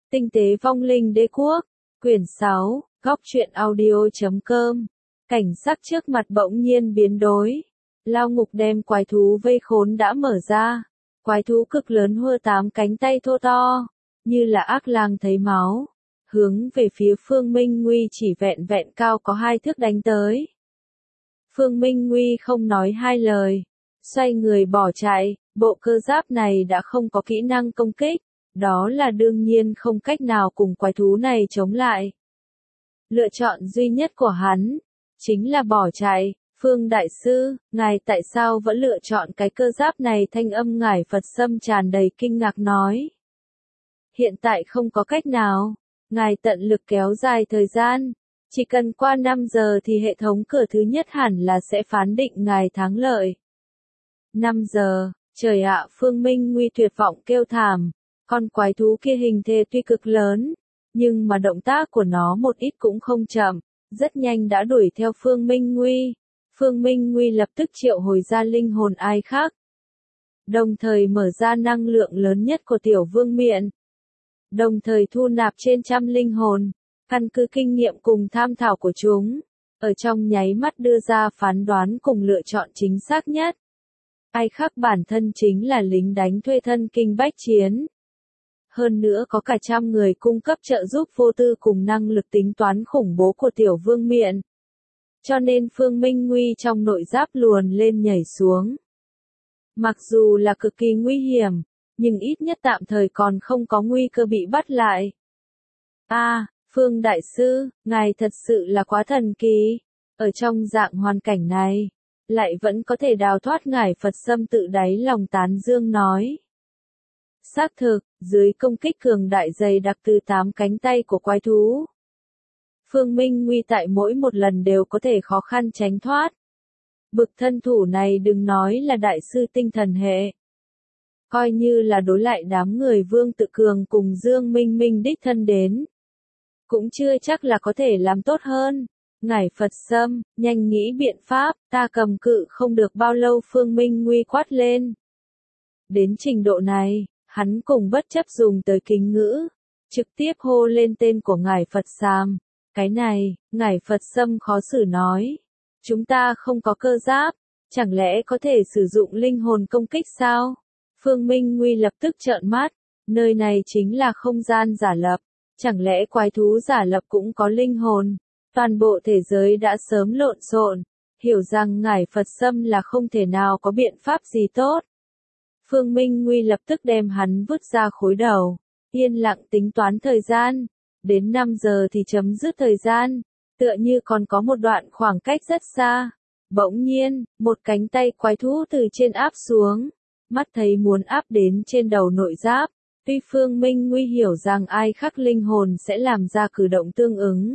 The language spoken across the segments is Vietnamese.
Tinh tế vong linh đế quốc, quyển 6, góc truyện audio.com. Cảnh sắc trước mặt bỗng nhiên biến đổi. Lao ngục đem quái thú vây khốn đã mở ra. Quái thú cực lớn hơ 8 cánh tay thô to, như là ác lang thấy máu, hướng về phía Phương Minh Nguy chỉ vẹn vẹn cao có 2 thước đánh tới. Phương Minh Nguy không nói hai lời, xoay người bỏ chạy. Bộ cơ giáp này đã không có kỹ năng công kích, đó là đương nhiên không cách nào cùng quái thú này chống lại. Lựa chọn duy nhất của hắn chính là bỏ chạy. Phương Đại Sư, ngài tại sao vẫn lựa chọn cái cơ giáp này? Thanh âm ngải Phật Sâm tràn đầy kinh ngạc nói. Hiện tại không có cách nào, ngài tận lực kéo dài thời gian, chỉ cần qua 5 giờ thì hệ thống cửa thứ nhất hẳn là sẽ phán định ngài thắng lợi. 5 giờ, trời ạ! Phương Minh Nguy tuyệt vọng kêu thảm, con quái thú kia hình thể tuy cực lớn, nhưng mà động tác của nó một ít cũng không chậm, rất nhanh đã đuổi theo Phương Minh Nguy. Phương Minh Nguy lập tức triệu hồi ra linh hồn ai khác, đồng thời mở ra năng lượng lớn nhất của Tiểu Vương Miện, đồng thời thu nạp trên trăm linh hồn, căn cứ kinh nghiệm cùng tham thảo của chúng, ở trong nháy mắt đưa ra phán đoán cùng lựa chọn chính xác nhất. Ai khác bản thân chính là lính đánh thuê thân kinh bách chiến. Hơn nữa có cả trăm người cung cấp trợ giúp vô tư cùng năng lực tính toán khủng bố của Tiểu Vương Miện. Cho nên Phương Minh Nguy trong nội giáp luồn lên nhảy xuống. Mặc dù là cực kỳ nguy hiểm, nhưng ít nhất tạm thời còn không có nguy cơ bị bắt lại. Phương Đại Sư, ngài thật sự là quá thần kỳ. Ở trong dạng hoàn cảnh này, lại vẫn có thể đào thoát. Ngải Phật Sâm tự đáy lòng tán dương nói. Xác thực, dưới công kích cường đại dày đặc từ 8 cánh tay của quái thú, Phương Minh Nguy tại mỗi một lần đều có thể khó khăn tránh thoát. Bực thân thủ này đừng nói là đại sư tinh thần hệ, coi như là đối lại đám người Vương Tự Cường cùng Dương Minh Minh đích thân đến, cũng chưa chắc là có thể làm tốt hơn. Ngải Phật Sâm, nhanh nghĩ biện pháp, ta cầm cự không được bao lâu. Phương Minh Nguy quát lên. Đến trình độ này, hắn cùng bất chấp dùng tới kính ngữ, trực tiếp hô lên tên của Ngải Phật Sâm. Cái này, Ngải Phật Sâm khó xử nói. Chúng ta không có cơ giáp, chẳng lẽ có thể sử dụng linh hồn công kích sao? Phương Minh Nguy lập tức trợn mắt, nơi này chính là không gian giả lập, chẳng lẽ quái thú giả lập cũng có linh hồn? Toàn bộ thế giới đã sớm lộn xộn, hiểu rằng Ngải Phật Sâm là không thể nào có biện pháp gì tốt. Phương Minh Nguy lập tức đem hắn vứt ra khối đầu, yên lặng tính toán thời gian, đến 5 giờ thì chấm dứt thời gian, tựa như còn có một đoạn khoảng cách rất xa. Bỗng nhiên, một cánh tay quái thú từ trên áp xuống, mắt thấy muốn áp đến trên đầu nội giáp, tuy Phương Minh Nguy hiểu rằng ai khắc linh hồn sẽ làm ra cử động tương ứng.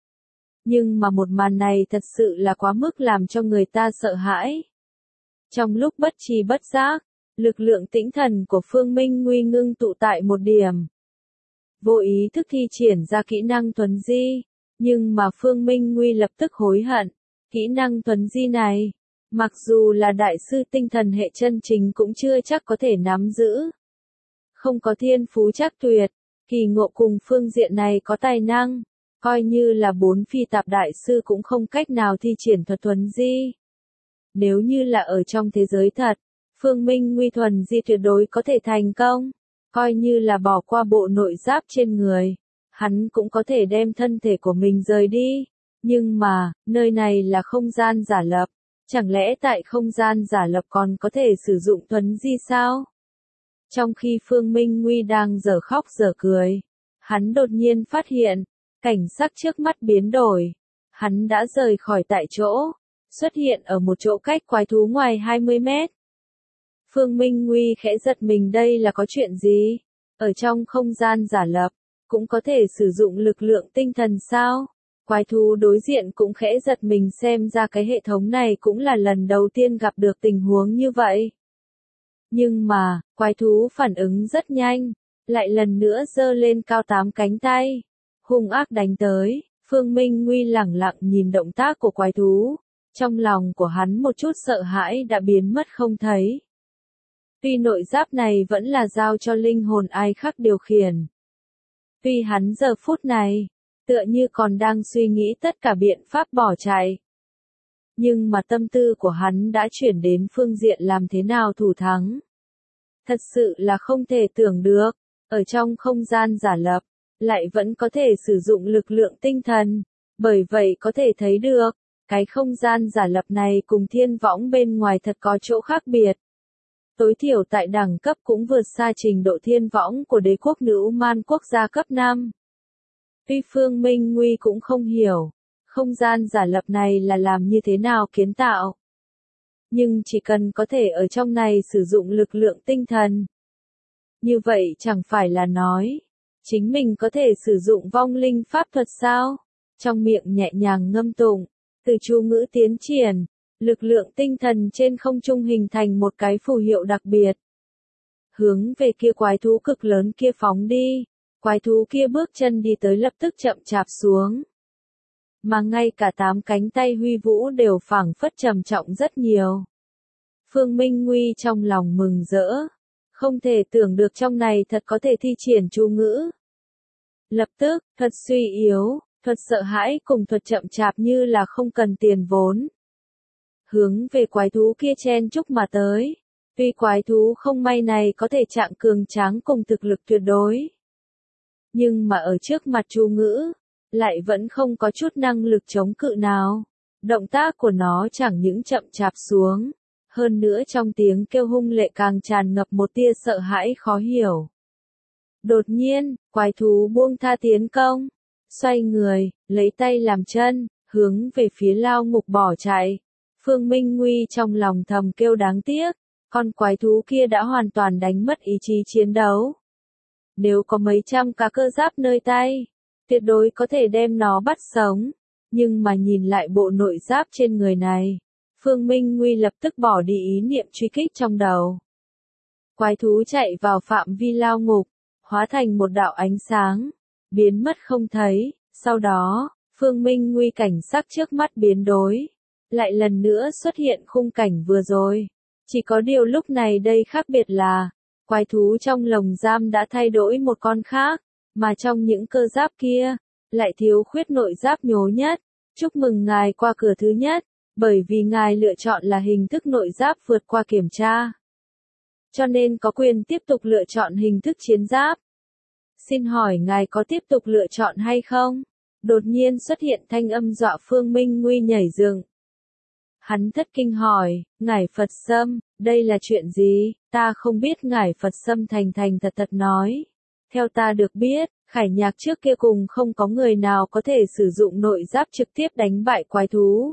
Nhưng mà một màn này thật sự là quá mức làm cho người ta sợ hãi. Trong lúc bất tri bất giác, lực lượng tĩnh thần của Phương Minh Nguy ngưng tụ tại một điểm. Vô ý thức thi triển ra kỹ năng thuấn di, nhưng mà Phương Minh Nguy lập tức hối hận. Kỹ năng thuấn di này, mặc dù là đại sư tinh thần hệ chân chính cũng chưa chắc có thể nắm giữ. Không có thiên phú chắc tuyệt, kỳ ngộ cùng phương diện này có tài năng. Coi như là 4 phi tạp đại sư cũng không cách nào thi triển thuật thuấn di. Nếu như là ở trong thế giới thật, Phương Minh Nguy thuần di tuyệt đối có thể thành công. Coi như là bỏ qua bộ nội giáp trên người, hắn cũng có thể đem thân thể của mình rời đi. Nhưng mà, nơi này là không gian giả lập. Chẳng lẽ tại không gian giả lập còn có thể sử dụng thuấn di sao? Trong khi Phương Minh Nguy đang dở khóc dở cười, hắn đột nhiên phát hiện, cảnh sắc trước mắt biến đổi. Hắn đã rời khỏi tại chỗ, xuất hiện ở một chỗ cách quái thú ngoài 20 mét. Phương Minh Nguy khẽ giật mình, đây là có chuyện gì? Ở trong không gian giả lập, cũng có thể sử dụng lực lượng tinh thần sao? Quái thú đối diện cũng khẽ giật mình, xem ra cái hệ thống này cũng là lần đầu tiên gặp được tình huống như vậy. Nhưng mà, quái thú phản ứng rất nhanh, lại lần nữa giơ lên cao 8 cánh tay, hung ác đánh tới. Phương Minh Nguy lẳng lặng nhìn động tác của quái thú, trong lòng của hắn một chút sợ hãi đã biến mất không thấy. Tuy nội giáp này vẫn là giao cho linh hồn ai khác điều khiển, Tuy hắn giờ phút này, tựa như còn đang suy nghĩ tất cả biện pháp bỏ chạy. Nhưng mà tâm tư của hắn đã chuyển đến phương diện làm thế nào thủ thắng. Thật sự là không thể tưởng được, ở trong không gian giả lập, lại vẫn có thể sử dụng lực lượng tinh thần, bởi vậy có thể thấy được, cái không gian giả lập này cùng thiên võng bên ngoài thật có chỗ khác biệt. Tối thiểu tại đẳng cấp cũng vượt xa trình độ thiên võng của đế quốc nữ man quốc gia cấp 5. Tuy Phương Minh Nguy cũng không hiểu, không gian giả lập này là làm như thế nào kiến tạo. Nhưng chỉ cần có thể ở trong này sử dụng lực lượng tinh thần. Như vậy chẳng phải là nói, chính mình có thể sử dụng vong linh pháp thuật sao? Trong miệng nhẹ nhàng ngâm tụng, từ chú ngữ tiến triển, lực lượng tinh thần trên không trung hình thành một cái phù hiệu đặc biệt. Hướng về kia quái thú cực lớn kia phóng đi, quái thú kia bước chân đi tới lập tức chậm chạp xuống. Mà ngay cả 8 cánh tay huy vũ đều phảng phất trầm trọng rất nhiều. Phương Minh Nguy trong lòng mừng rỡ, không thể tưởng được trong này thật có thể thi triển chú ngữ. Lập tức, thuật suy yếu, thuật sợ hãi cùng thuật chậm chạp như là không cần tiền vốn. Hướng về quái thú kia chen chúc mà tới. Tuy quái thú không may này có thể trạng cường tráng cùng thực lực tuyệt đối. Nhưng mà ở trước mặt chú ngữ, lại vẫn không có chút năng lực chống cự nào. Động tác của nó chẳng những chậm chạp xuống, hơn nữa trong tiếng kêu hung lệ càng tràn ngập một tia sợ hãi khó hiểu. Đột nhiên, quái thú buông tha tiến công, xoay người, lấy tay làm chân, hướng về phía lao ngục bỏ chạy. Phương Minh Nguy trong lòng thầm kêu đáng tiếc, con quái thú kia đã hoàn toàn đánh mất ý chí chiến đấu. Nếu có mấy trăm cá cơ giáp nơi tay, tuyệt đối có thể đem nó bắt sống, nhưng mà nhìn lại bộ nội giáp trên người này, Phương Minh Nguy lập tức bỏ đi ý niệm truy kích trong đầu. Quái thú chạy vào phạm vi lao ngục, hóa thành một đạo ánh sáng, biến mất không thấy, sau đó, Phương Minh Nguy cảnh sắc trước mắt biến đổi, lại lần nữa xuất hiện khung cảnh vừa rồi. Chỉ có điều lúc này đây khác biệt là, quái thú trong lồng giam đã thay đổi một con khác, mà trong những cơ giáp kia, lại thiếu khuyết nội giáp nhố nhất. Chúc mừng ngài qua cửa thứ nhất, bởi vì ngài lựa chọn là hình thức nội giáp vượt qua kiểm tra. Cho nên có quyền tiếp tục lựa chọn hình thức chiến giáp. Xin hỏi ngài có tiếp tục lựa chọn hay không? Đột nhiên xuất hiện thanh âm dọa Phương Minh Nguy nhảy dựng. Hắn thất kinh hỏi, ngài Phật Sâm, đây là chuyện gì? Ta không biết. Ngài Phật Sâm thành thành thật thật nói. Theo ta được biết, Khải Nhạc trước kia cùng không có người nào có thể sử dụng nội giáp trực tiếp đánh bại quái thú.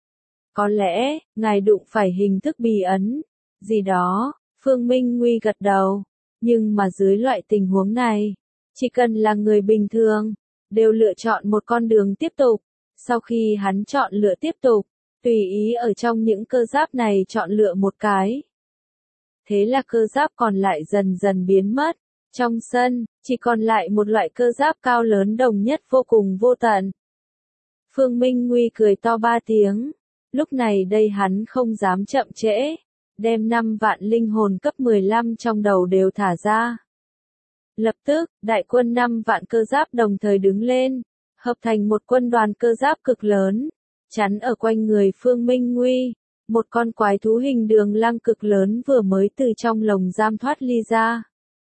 Có lẽ, ngài đụng phải hình thức bì ấn, gì đó, Phương Minh Nguy gật đầu. Nhưng mà dưới loại tình huống này, chỉ cần là người bình thường, đều lựa chọn một con đường tiếp tục. Sau khi hắn chọn lựa tiếp tục, tùy ý ở trong những cơ giáp này chọn lựa một cái. Thế là cơ giáp còn lại dần dần biến mất. Trong sân, chỉ còn lại một loại cơ giáp cao lớn đồng nhất vô cùng vô tận. Phương Minh Nguy cười to 3 tiếng. Lúc này đây hắn không dám chậm trễ, đem 5 vạn linh hồn cấp 15 trong đầu đều thả ra. Lập tức, đại quân 5 vạn cơ giáp đồng thời đứng lên, hợp thành một quân đoàn cơ giáp cực lớn, chắn ở quanh người Phương Minh Nguy. Một con quái thú hình đường lăng cực lớn vừa mới từ trong lồng giam thoát ly ra.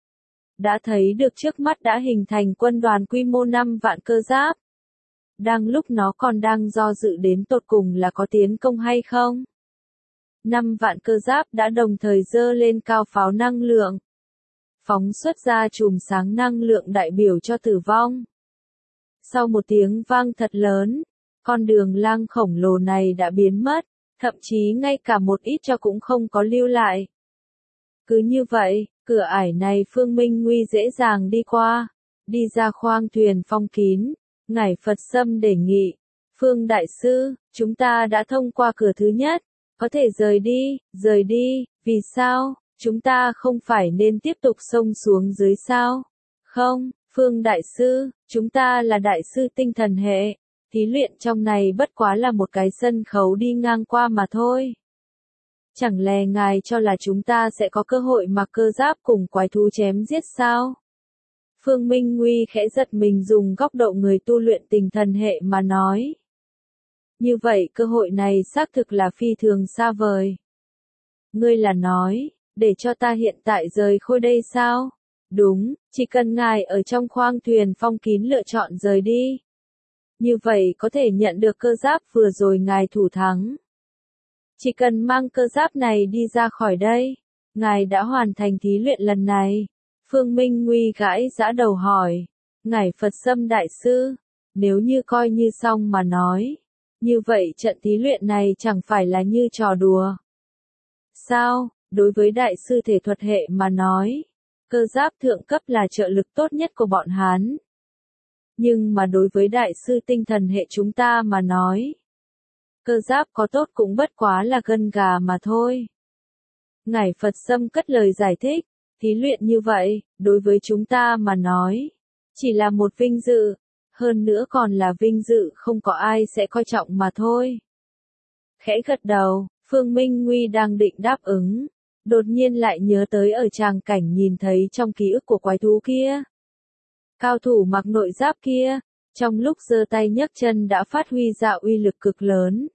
Đã thấy được trước mắt đã hình thành quân đoàn quy mô 5 vạn cơ giáp. Đang lúc nó còn đang do dự đến tột cùng là có tiến công hay không. 5 vạn cơ giáp đã đồng thời giơ lên cao pháo năng lượng. Phóng xuất ra chùm sáng năng lượng đại biểu cho tử vong. Sau một tiếng vang thật lớn, con đường lang khổng lồ này đã biến mất, thậm chí ngay cả một ít cho cũng không có lưu lại. Cứ như vậy, cửa ải này Phương Minh Nguy dễ dàng đi qua, đi ra khoang thuyền phong kín. Ngài Phật Sâm đề nghị, Phương Đại Sư, chúng ta đã thông qua cửa thứ nhất, có thể rời đi, vì sao, chúng ta không phải nên tiếp tục xông xuống dưới sao? Không, Phương Đại Sư, chúng ta là Đại Sư tinh thần hệ, thí luyện trong này bất quá là một cái sân khấu đi ngang qua mà thôi. Chẳng lẽ ngài cho là chúng ta sẽ có cơ hội mặc cơ giáp cùng quái thú chém giết sao? Phương Minh Nguy khẽ giật mình dùng góc độ người tu luyện tinh thần hệ mà nói. Như vậy cơ hội này xác thực là phi thường xa vời. Ngươi là nói, để cho ta hiện tại rời khôi đây sao? Đúng, chỉ cần ngài ở trong khoang thuyền phong kín lựa chọn rời đi. Như vậy có thể nhận được cơ giáp vừa rồi ngài thủ thắng. Chỉ cần mang cơ giáp này đi ra khỏi đây, ngài đã hoàn thành thí luyện lần này. Phương Minh Nguy gãi giã đầu hỏi, ngài Phật Sâm Đại Sư, nếu như coi như xong mà nói, như vậy trận thí luyện này chẳng phải là như trò đùa. Sao, đối với Đại Sư thể thuật hệ mà nói, cơ giáp thượng cấp là trợ lực tốt nhất của bọn hắn. Nhưng mà đối với Đại Sư tinh thần hệ chúng ta mà nói, cơ giáp có tốt cũng bất quá là gân gà mà thôi. Ngài Phật Sâm cất lời giải thích, thí luyện như vậy, đối với chúng ta mà nói, chỉ là một vinh dự, hơn nữa còn là vinh dự không có ai sẽ coi trọng mà thôi. Khẽ gật đầu, Phương Minh Nguy đang định đáp ứng, đột nhiên lại nhớ tới ở tràng cảnh nhìn thấy trong ký ức của quái thú kia. Cao thủ mặc nội giáp kia, trong lúc giơ tay nhấc chân đã phát huy ra uy lực cực lớn.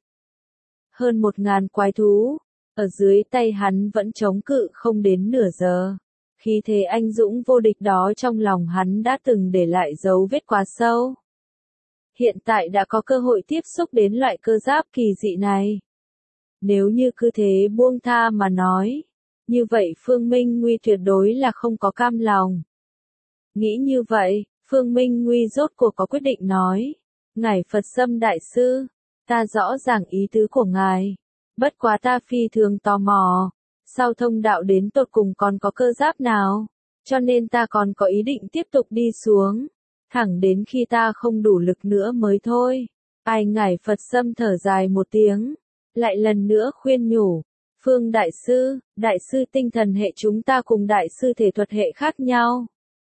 Hơn 1000 quái thú, ở dưới tay hắn vẫn chống cự không đến nửa giờ. Khí thế anh dũng vô địch đó trong lòng hắn đã từng để lại dấu vết quá sâu. Hiện tại đã có cơ hội tiếp xúc đến loại cơ giáp kỳ dị này. Nếu như cứ thế buông tha mà nói, như vậy Phương Minh Nguy tuyệt đối là không có cam lòng. Nghĩ như vậy, Phương Minh Nguy rốt cuộc có quyết định nói, ngài Phật Sâm Đại Sư, ta rõ ràng ý tứ của ngài, bất quá ta phi thường tò mò, sau thông đạo đến tột cùng còn có cơ giáp nào, cho nên ta còn có ý định tiếp tục đi xuống, thẳng đến khi ta không đủ lực nữa mới thôi. Ai ngài Phật Sâm thở dài một tiếng, lại lần nữa khuyên nhủ, Phương Đại Sư tinh thần hệ chúng ta cùng Đại Sư thể thuật hệ khác nhau.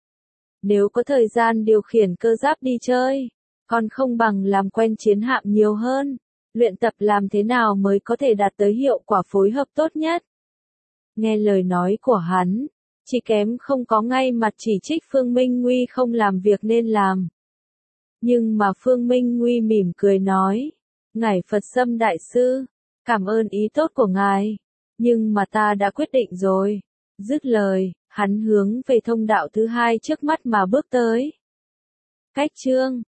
Nếu có thời gian điều khiển cơ giáp đi chơi, còn không bằng làm quen chiến hạm nhiều hơn, luyện tập làm thế nào mới có thể đạt tới hiệu quả phối hợp tốt nhất. Nghe lời nói của hắn, chỉ kém không có ngay mặt chỉ trích Phương Minh Nguy không làm việc nên làm. Nhưng mà Phương Minh Nguy mỉm cười nói, ngài Phật Sâm Đại Sư, cảm ơn ý tốt của ngài, nhưng mà ta đã quyết định rồi. Dứt lời, hắn hướng về thông đạo thứ hai trước mắt mà bước tới. Cách chương